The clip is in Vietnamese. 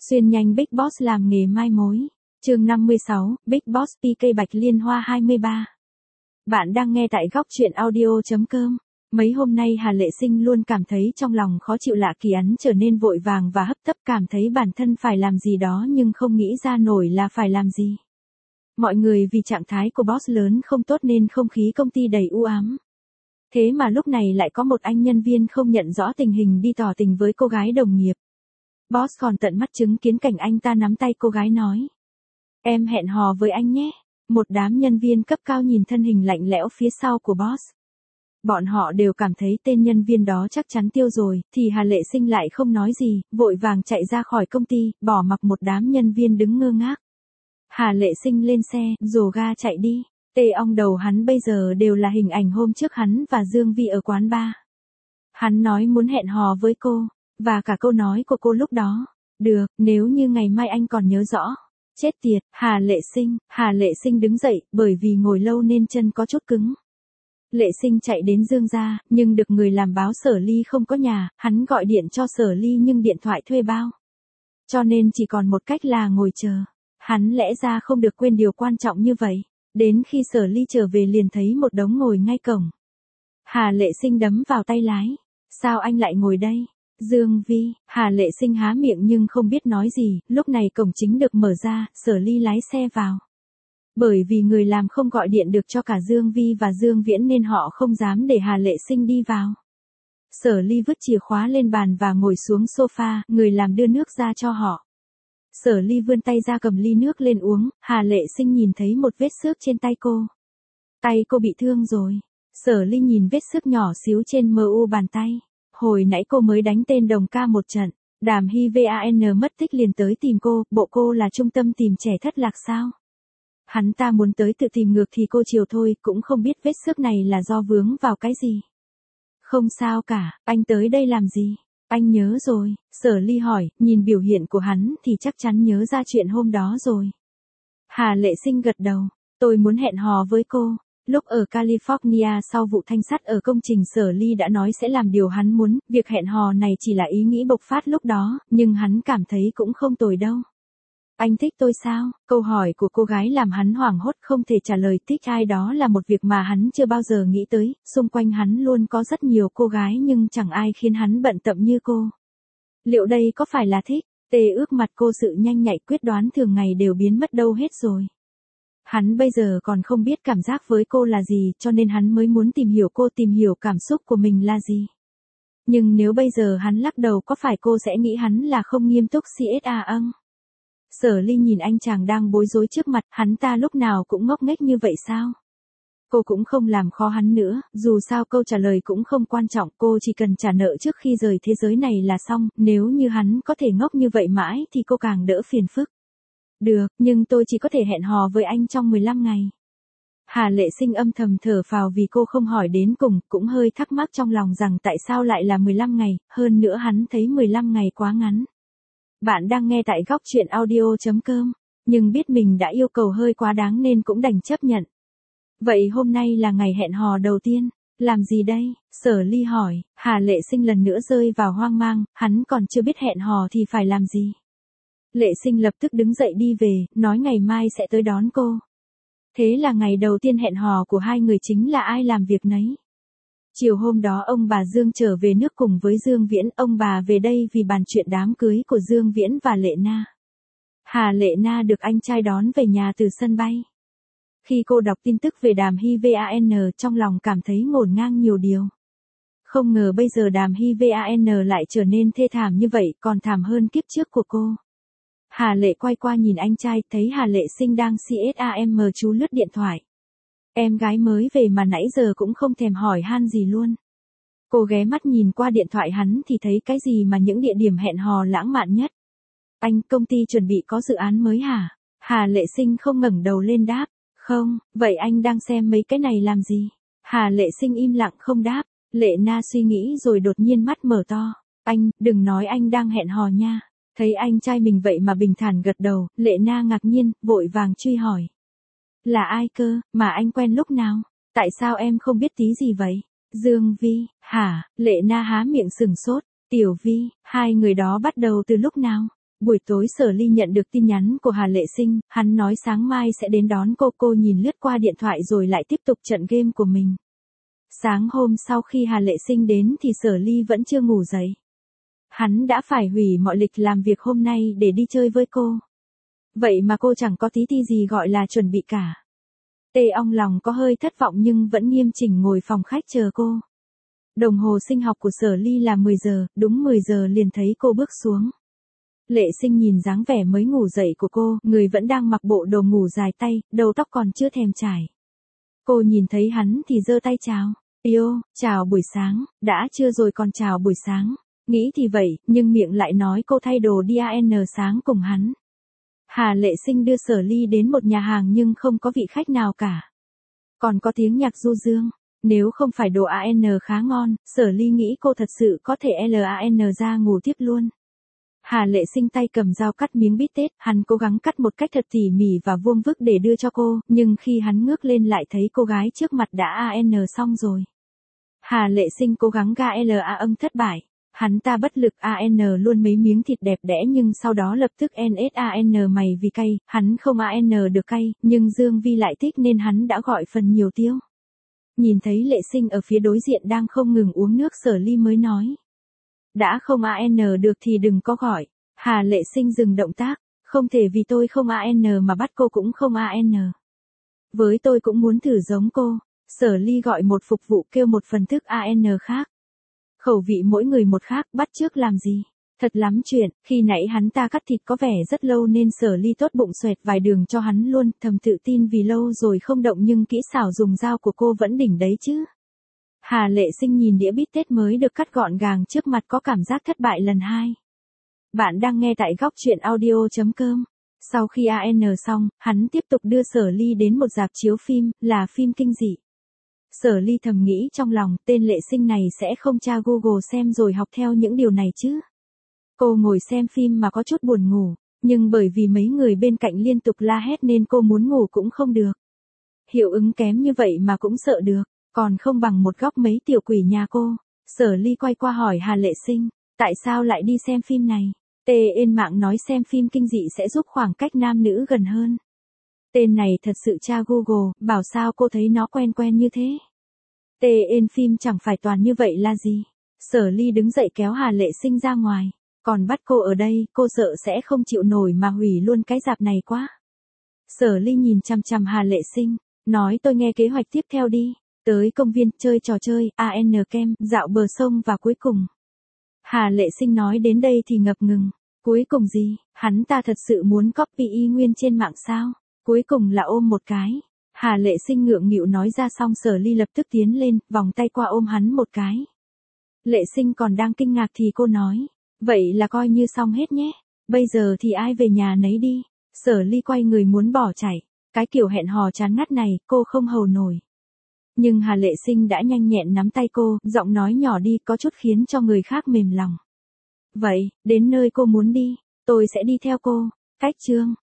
Xuyên nhanh Big Boss làm nghề mai mối. Chương 56, Big Boss PK Bạch Liên Hoa 23. Bạn đang nghe tại góc truyện audio.com. Mấy hôm nay Hà Lệ Sinh luôn cảm thấy trong lòng khó chịu lạ kỳ, ấn trở nên vội vàng và hấp tấp, cảm thấy bản thân phải làm gì đó nhưng không nghĩ ra nổi là phải làm gì. Mọi người vì trạng thái của boss lớn không tốt nên không khí công ty đầy u ám. Thế mà lúc này lại có một anh nhân viên không nhận rõ tình hình đi tỏ tình với cô gái đồng nghiệp. Boss còn tận mắt chứng kiến cảnh anh ta nắm tay cô gái nói: "Em hẹn hò với anh nhé." Một đám nhân viên cấp cao nhìn thân hình lạnh lẽo phía sau của boss. Bọn họ đều cảm thấy tên nhân viên đó chắc chắn tiêu rồi, thì Hà Lệ Sinh lại không nói gì, vội vàng chạy ra khỏi công ty, bỏ mặc một đám nhân viên đứng ngơ ngác. Hà Lệ Sinh lên xe, rồ ga chạy đi. Tê ong đầu hắn bây giờ đều là hình ảnh hôm trước hắn và Dương Vi ở quán bar. Hắn nói muốn hẹn hò với cô, và cả câu nói của cô lúc đó: "Được, nếu như ngày mai anh còn nhớ rõ." Chết tiệt, Hà Lệ Sinh đứng dậy, bởi vì ngồi lâu nên chân có chút cứng. Lệ Sinh chạy đến Dương gia, nhưng được người làm báo Sở Ly không có nhà, hắn gọi điện cho Sở Ly nhưng điện thoại thuê bao. Cho nên chỉ còn một cách là ngồi chờ. Hắn lẽ ra không được quên điều quan trọng như vậy. Đến khi Sở Ly trở về liền thấy một đống ngồi ngay cổng. Hà Lệ Sinh đấm vào tay lái. "Sao anh lại ngồi đây?" "Dương Vi." Hà Lệ Sinh há miệng nhưng không biết nói gì, lúc này cổng chính được mở ra, Sở Ly lái xe vào. Bởi vì người làm không gọi điện được cho cả Dương Vi và Dương Viễn nên họ không dám để Hà Lệ Sinh đi vào. Sở Ly vứt chìa khóa lên bàn và ngồi xuống sofa, người làm đưa nước ra cho họ. Sở Ly vươn tay ra cầm ly nước lên uống, Hà Lệ Sinh nhìn thấy một vết xước trên tay cô. Tay cô bị thương rồi. Sở Ly nhìn vết xước nhỏ xíu trên mu bàn tay. Hồi nãy cô mới đánh tên đồng ca một trận. Đàm Hy Van mất tích liền tới tìm cô, bộ cô là trung tâm tìm trẻ thất lạc sao? Hắn ta muốn tới tự tìm ngược thì cô chiều thôi, cũng không biết vết xước này là do vướng vào cái gì. "Không sao cả, anh tới đây làm gì?" "Anh nhớ rồi." Sở Ly hỏi, nhìn biểu hiện của hắn thì chắc chắn nhớ ra chuyện hôm đó rồi. Hà Lệ Sinh gật đầu. "Tôi muốn hẹn hò với cô." Lúc ở California sau vụ thanh sắt ở công trình, Sở Ly đã nói sẽ làm điều hắn muốn, việc hẹn hò này chỉ là ý nghĩ bộc phát lúc đó, nhưng hắn cảm thấy cũng không tồi đâu. "Anh thích tôi sao?" Câu hỏi của cô gái làm hắn hoảng hốt không thể trả lời. Thích ai đó là một việc mà hắn chưa bao giờ nghĩ tới, xung quanh hắn luôn có rất nhiều cô gái nhưng chẳng ai khiến hắn bận tâm như cô. Liệu đây có phải là thích? Tê ước mặt cô, sự nhanh nhạy quyết đoán thường ngày đều biến mất đâu hết rồi. Hắn bây giờ còn không biết cảm giác với cô là gì, cho nên hắn mới muốn tìm hiểu cô, tìm hiểu cảm xúc của mình là gì. Nhưng nếu bây giờ hắn lắc đầu có phải cô sẽ nghĩ hắn là không nghiêm túc CSA âng? Sở Ly nhìn anh chàng đang bối rối trước mặt, hắn ta lúc nào cũng ngốc nghếch như vậy sao? Cô cũng không làm khó hắn nữa, dù sao câu trả lời cũng không quan trọng, cô chỉ cần trả nợ trước khi rời thế giới này là xong, nếu như hắn có thể ngốc như vậy mãi thì cô càng đỡ phiền phức. "Được, nhưng tôi chỉ có thể hẹn hò với anh trong 15 ngày. Hà Lệ Sinh âm thầm thở phào vì cô không hỏi đến cùng, cũng hơi thắc mắc trong lòng rằng tại sao lại là 15 ngày, hơn nữa hắn thấy 15 ngày quá ngắn. Bạn đang nghe tại góc truyện audio.com, nhưng biết mình đã yêu cầu hơi quá đáng nên cũng đành chấp nhận. "Vậy hôm nay là ngày hẹn hò đầu tiên, làm gì đây?" Sở Ly hỏi. Hà Lệ Sinh lần nữa rơi vào hoang mang, hắn còn chưa biết hẹn hò thì phải làm gì. Lệ Sinh lập tức đứng dậy đi về, nói ngày mai sẽ tới đón cô. Thế là ngày đầu tiên hẹn hò của hai người chính là ai làm việc nấy. Chiều hôm đó ông bà Dương trở về nước cùng với Dương Viễn, ông bà về đây vì bàn chuyện đám cưới của Dương Viễn và Lệ Na. Hà Lệ Na được anh trai đón về nhà từ sân bay. Khi cô đọc tin tức về Đàm Hy Van, trong lòng cảm thấy ngổn ngang nhiều điều. Không ngờ bây giờ Đàm Hy Van lại trở nên thê thảm như vậy, còn thảm hơn kiếp trước của cô. Hà Lệ quay qua nhìn anh trai, thấy Hà Lệ Sinh đang CSAM chú lướt điện thoại. Em gái mới về mà nãy giờ cũng không thèm hỏi han gì luôn. Cô ghé mắt nhìn qua điện thoại hắn thì thấy cái gì mà những địa điểm hẹn hò lãng mạn nhất. "Anh, công ty chuẩn bị có dự án mới hả?" Hà Lệ Sinh không ngẩng đầu lên đáp. "Không." "Vậy anh đang xem mấy cái này làm gì?" Hà Lệ Sinh im lặng không đáp. Lệ Na suy nghĩ rồi đột nhiên mắt mở to. "Anh, đừng nói anh đang hẹn hò nha." Thấy anh trai mình vậy mà bình thản gật đầu, Lệ Na ngạc nhiên, vội vàng truy hỏi. "Là ai cơ, mà anh quen lúc nào? Tại sao em không biết tí gì vậy?" "Dương Vi." "Hả?" Lệ Na há miệng sừng sốt. "Tiểu Vi, hai người đó bắt đầu từ lúc nào?" Buổi tối Sở Ly nhận được tin nhắn của Hà Lệ Sinh, hắn nói sáng mai sẽ đến đón cô nhìn lướt qua điện thoại rồi lại tiếp tục trận game của mình. Sáng hôm sau khi Hà Lệ Sinh đến thì Sở Ly vẫn chưa ngủ dậy. Hắn đã phải hủy mọi lịch làm việc hôm nay để đi chơi với cô. Vậy mà cô chẳng có tí ti gì gọi là chuẩn bị cả. Tê Ong lòng có hơi thất vọng nhưng vẫn nghiêm chỉnh ngồi phòng khách chờ cô. Đồng hồ sinh học của Sở Ly là 10 giờ, đúng 10 giờ liền thấy cô bước xuống. Lệ Sinh nhìn dáng vẻ mới ngủ dậy của cô, người vẫn đang mặc bộ đồ ngủ dài tay, đầu tóc còn chưa thèm chải. Cô nhìn thấy hắn thì giơ tay chào. Yêu, chào buổi sáng, đã trưa rồi còn chào buổi sáng. Nghĩ thì vậy, nhưng miệng lại nói cô thay đồ đi ăn sáng cùng hắn. Hà Lệ Sinh đưa Sở Ly đến một nhà hàng nhưng không có vị khách nào cả. Còn có tiếng nhạc du dương. Nếu không phải đồ AN khá ngon, Sở Ly nghĩ cô thật sự có thể LAN ra ngủ tiếp luôn. Hà Lệ Sinh tay cầm dao cắt miếng bít tết, hắn cố gắng cắt một cách thật tỉ mỉ và vuông vức để đưa cho cô, nhưng khi hắn ngước lên lại thấy cô gái trước mặt đã AN xong rồi. Hà Lệ Sinh cố gắng ga LA âm thất bại. Hắn ta bất lực AN luôn mấy miếng thịt đẹp đẽ nhưng sau đó lập tức NSAN mày vì cay, hắn không AN được cay, nhưng Dương Vi lại thích nên hắn đã gọi phần nhiều tiêu. Nhìn thấy Lệ Sinh ở phía đối diện đang không ngừng uống nước Sở Ly mới nói. Đã không AN được thì đừng có gọi. Hà Lệ Sinh dừng động tác, không thể vì tôi không AN mà bắt cô cũng không AN. Với tôi cũng muốn thử giống cô. Sở Ly gọi một phục vụ kêu một phần thức AN khác. Khẩu vị mỗi người một khác, bắt chước làm gì? Thật lắm chuyện, khi nãy hắn ta cắt thịt có vẻ rất lâu nên Sở Ly tốt bụng xoẹt vài đường cho hắn luôn, thầm tự tin vì lâu rồi không động nhưng kỹ xảo dùng dao của cô vẫn đỉnh đấy chứ. Hà Lệ Sinh nhìn đĩa bít tết mới được cắt gọn gàng trước mặt có cảm giác thất bại lần hai. Bạn đang nghe tại góc truyện audio.com. Sau khi AN xong, hắn tiếp tục đưa Sở Ly đến một rạp chiếu phim, là phim kinh dị. Sở Ly thầm nghĩ trong lòng, tên Lệ Sinh này sẽ không tra Google xem rồi học theo những điều này chứ. Cô ngồi xem phim mà có chút buồn ngủ, nhưng bởi vì mấy người bên cạnh liên tục la hét nên cô muốn ngủ cũng không được. Hiệu ứng kém như vậy mà cũng sợ được, còn không bằng một góc mấy tiểu quỷ nhà cô. Sở Ly quay qua hỏi Hà Lệ Sinh, tại sao lại đi xem phim này? Trên mạng nói xem phim kinh dị sẽ giúp khoảng cách nam nữ gần hơn. Tên này thật sự tra Google, bảo sao cô thấy nó quen quen như thế. Tên phim chẳng phải toàn như vậy là gì. Sở Ly đứng dậy kéo Hà Lệ Sinh ra ngoài. Còn bắt cô ở đây, cô sợ sẽ không chịu nổi mà hủy luôn cái rạp này quá. Sở Ly nhìn chằm chằm Hà Lệ Sinh, nói tôi nghe kế hoạch tiếp theo đi. Tới công viên, chơi trò chơi, AN kem, dạo bờ sông và cuối cùng. Hà Lệ Sinh nói đến đây thì ngập ngừng. Cuối cùng gì, hắn ta thật sự muốn copy y nguyên trên mạng sao? Cuối cùng là ôm một cái. Hà Lệ Sinh ngượng nghịu nói ra xong Sở Ly lập tức tiến lên, vòng tay qua ôm hắn một cái. Lệ Sinh còn đang kinh ngạc thì cô nói. Vậy là coi như xong hết nhé. Bây giờ thì ai về nhà nấy đi. Sở Ly quay người muốn bỏ chạy. Cái kiểu hẹn hò chán ngắt này, cô không hầu nổi. Nhưng Hà Lệ Sinh đã nhanh nhẹn nắm tay cô, giọng nói nhỏ đi có chút khiến cho người khác mềm lòng. Vậy, đến nơi cô muốn đi, tôi sẽ đi theo cô. Cách chương.